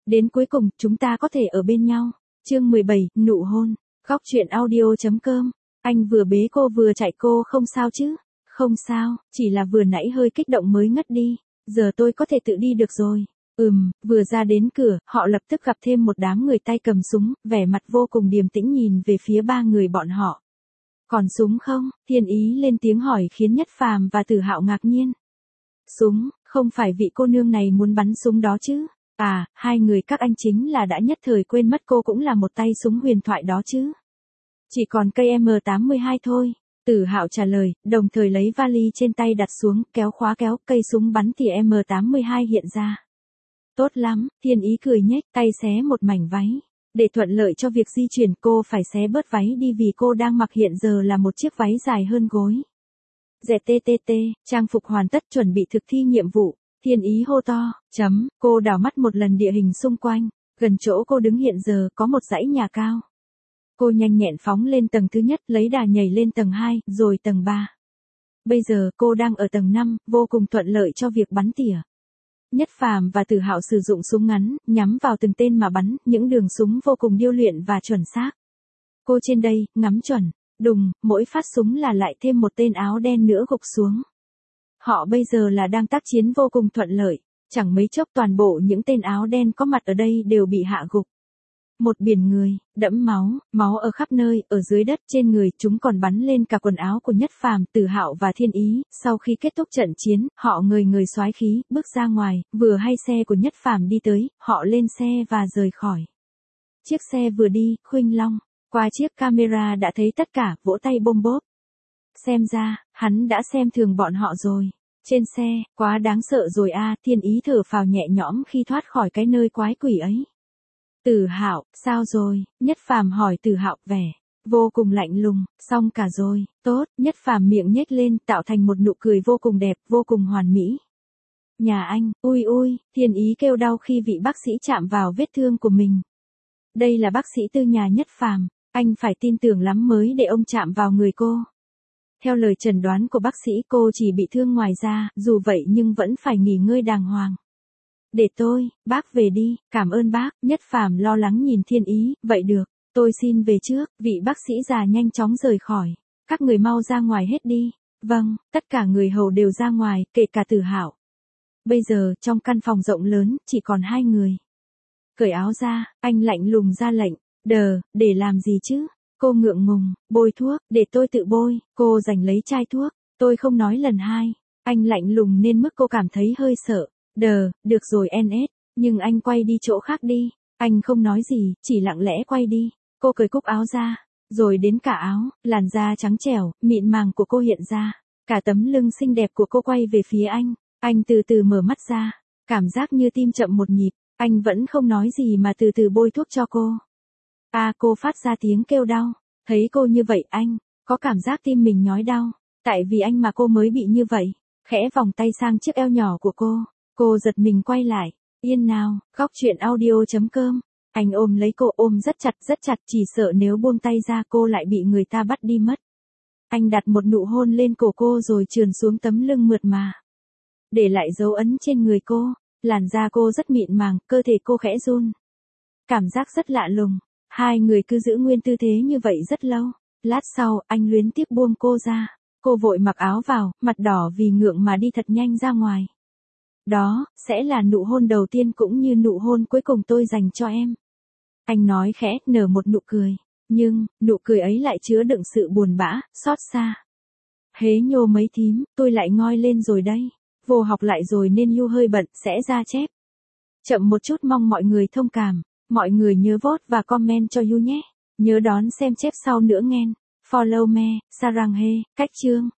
Đến cuối cùng, chúng ta có thể ở bên nhau. Chương 17, nụ hôn. Góc truyện audio.com. Anh vừa bế cô vừa chạy cô không sao chứ? Không sao, chỉ là vừa nãy hơi kích động mới ngất đi. Giờ tôi có thể tự đi được rồi. Vừa ra đến cửa, họ lập tức gặp thêm một đám người tay cầm súng, vẻ mặt vô cùng điềm tĩnh nhìn về phía ba người bọn họ. Còn súng không? Thiên Ý lên tiếng hỏi khiến Nhất Phàm và Tử Hạo ngạc nhiên. Súng, không phải vị cô nương này muốn bắn súng đó chứ? À, hai người các anh chính là đã nhất thời quên mất cô cũng là một tay súng huyền thoại đó chứ. Chỉ còn cây M82 thôi. Tử Hạo trả lời, đồng thời lấy vali trên tay đặt xuống, kéo khóa kéo, cây súng bắn tỉa M82 hiện ra. Tốt lắm, Thiên Ý cười nhếch, tay xé một mảnh váy. Để thuận lợi cho việc di chuyển cô phải xé bớt váy đi vì cô đang mặc hiện giờ là một chiếc váy dài hơn gối. ZTTT, trang phục hoàn tất chuẩn bị thực thi nhiệm vụ. Thiên Ý hô to, cô đảo mắt một lần địa hình xung quanh. Gần chỗ cô đứng hiện giờ có một dãy nhà cao. Cô nhanh nhẹn phóng lên tầng thứ nhất, lấy đà nhảy lên tầng 2, rồi tầng 3. Bây giờ cô đang ở tầng 5, vô cùng thuận lợi cho việc bắn tỉa. Nhất Phàm và Tử Hạo sử dụng súng ngắn, nhắm vào từng tên mà bắn, những đường súng vô cùng điêu luyện và chuẩn xác. Cô trên đây, ngắm chuẩn, đùng, mỗi phát súng là lại thêm một tên áo đen nữa gục xuống. Họ bây giờ là đang tác chiến vô cùng thuận lợi, chẳng mấy chốc toàn bộ những tên áo đen có mặt ở đây đều bị hạ gục. Một biển người, đẫm máu, máu ở khắp nơi, ở dưới đất, trên người, chúng còn bắn lên cả quần áo của Nhất Phàm, Tử Hạo và Thiên Ý. Sau khi kết thúc trận chiến, họ người soái khí, bước ra ngoài, vừa hay xe của Nhất Phàm đi tới, họ lên xe và rời khỏi. Chiếc xe vừa đi, Khuynh Long, qua chiếc camera đã thấy tất cả, vỗ tay bôm bốp. Xem ra, hắn đã xem thường bọn họ rồi. Trên xe, quá đáng sợ rồi a, Thiên Ý thở phào nhẹ nhõm khi thoát khỏi cái nơi quái quỷ ấy. Tử Hạo, sao rồi? Nhất Phàm hỏi Tử Hạo, vẻ vô cùng lạnh lùng, xong cả rồi, tốt, Nhất Phàm miệng nhếch lên, tạo thành một nụ cười vô cùng đẹp, vô cùng hoàn mỹ. Nhà anh, ui, Thiên Ý kêu đau khi vị bác sĩ chạm vào vết thương của mình. Đây là bác sĩ tư nhà Nhất Phàm, anh phải tin tưởng lắm mới để ông chạm vào người cô. Theo lời chẩn đoán của bác sĩ cô chỉ bị thương ngoài da, dù vậy nhưng vẫn phải nghỉ ngơi đàng hoàng. Để tôi, bác về đi, cảm ơn bác, Nhất Phàm lo lắng nhìn Thiên Ý, vậy được, tôi xin về trước, vị bác sĩ già nhanh chóng rời khỏi, các người mau ra ngoài hết đi, vâng, tất cả người hầu đều ra ngoài, kể cả Tử Hạo. Bây giờ, trong căn phòng rộng lớn, chỉ còn hai người. Cởi áo ra, anh lạnh lùng ra lệnh, để làm gì chứ, cô ngượng ngùng, bôi thuốc, để tôi tự bôi, cô giành lấy chai thuốc, tôi không nói lần hai, anh lạnh lùng nên mức cô cảm thấy hơi sợ. Được rồi NS, nhưng anh quay đi chỗ khác đi, anh không nói gì, chỉ lặng lẽ quay đi, cô cởi cúc áo ra, rồi đến cả áo, làn da trắng trẻo, mịn màng của cô hiện ra, cả tấm lưng xinh đẹp của cô quay về phía anh từ từ mở mắt ra, cảm giác như tim chậm một nhịp, anh vẫn không nói gì mà từ từ bôi thuốc cho cô. Cô phát ra tiếng kêu đau, thấy cô như vậy anh, có cảm giác tim mình nhói đau, tại vì anh mà cô mới bị như vậy, khẽ vòng tay sang chiếc eo nhỏ của cô giật mình quay lại, yên nào, góc truyện audio.com, anh ôm lấy cô ôm rất chặt, chỉ sợ nếu buông tay ra cô lại bị người ta bắt đi mất. Anh đặt một nụ hôn lên cổ cô rồi trườn xuống tấm lưng mượt mà. Để lại dấu ấn trên người cô, làn da cô rất mịn màng, cơ thể cô khẽ run. Cảm giác rất lạ lùng, hai người cứ giữ nguyên tư thế như vậy rất lâu, lát sau anh luyến tiếc buông cô ra, cô vội mặc áo vào, mặt đỏ vì ngượng mà đi thật nhanh ra ngoài. Đó, sẽ là nụ hôn đầu tiên cũng như nụ hôn cuối cùng tôi dành cho em. Anh nói khẽ, nở một nụ cười. Nhưng, nụ cười ấy lại chứa đựng sự buồn bã, xót xa. Hế nhô mấy thím, tôi lại ngoi lên rồi đây. Vô học lại rồi nên You hơi bận, sẽ ra chép. Chậm một chút mong mọi người thông cảm. Mọi người nhớ vote và comment cho You nhé. Nhớ đón xem chép sau nữa nghen. Follow me, Sarang he, cách chương.